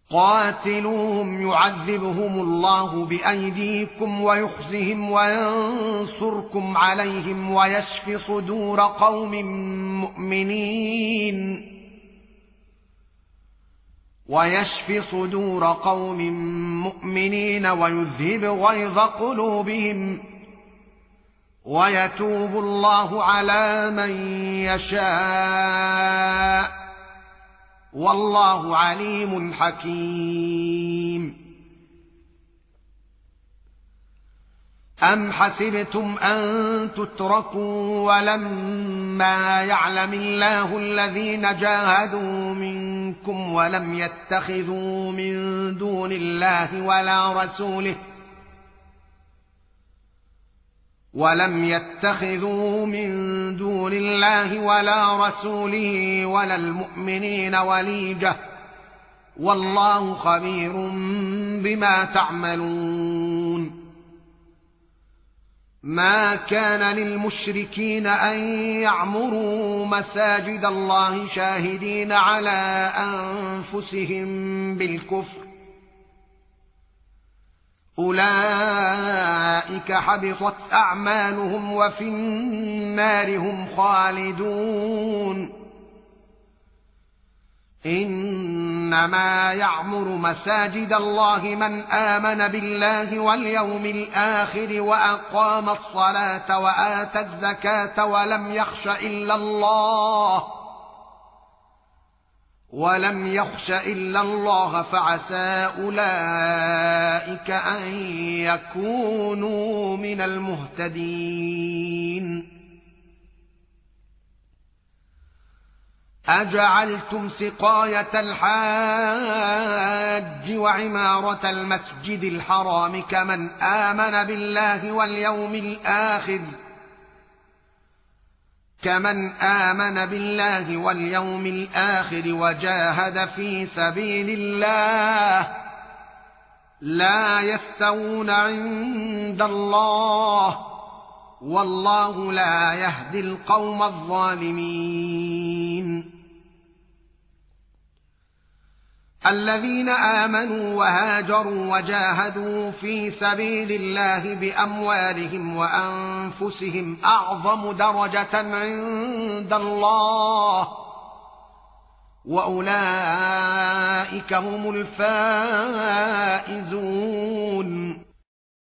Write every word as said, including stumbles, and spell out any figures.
قاتلوهم يعذبهم الله بأيديكم ويخزهم وينصركم عليهم ويشف صدور قوم مؤمنين ويشف صدور قوم مؤمنين ويذهب غيظ قلوبهم ويتوب الله على من يشاء والله عليم حكيم. أم حسبتم أن تتركوا ولما يعلم الله الذين جاهدوا منكم ولم يتخذوا من دون الله ولا رسوله ولم يتخذوا من دون الله ولا رسوله ولا المؤمنين وليجة والله خبير بما تعملون. ما كان للمشركين أن يعمروا مساجد الله شاهدين على أنفسهم بالكفر أولئك حبطت أعمالهم وفي النار هم خالدون. إنما يعمر مساجد الله من آمن بالله واليوم الآخر وأقام الصلاة وآتى الزكاة ولم يخش إلا الله ولم يخش إلا الله فعسى أولئك أن يكونوا من المهتدين. أجعلتم سقاية الحاج وعمارة المسجد الحرام كمن آمن بالله واليوم الآخر كمن آمن بالله واليوم الآخر وجاهد في سبيل الله لا يستوون عند الله والله لا يهدي القوم الظالمين. الذين آمنوا وهاجروا وجاهدوا في سبيل الله بأموالهم وأنفسهم أعظم درجة عند الله وأولئك هم الفائزون.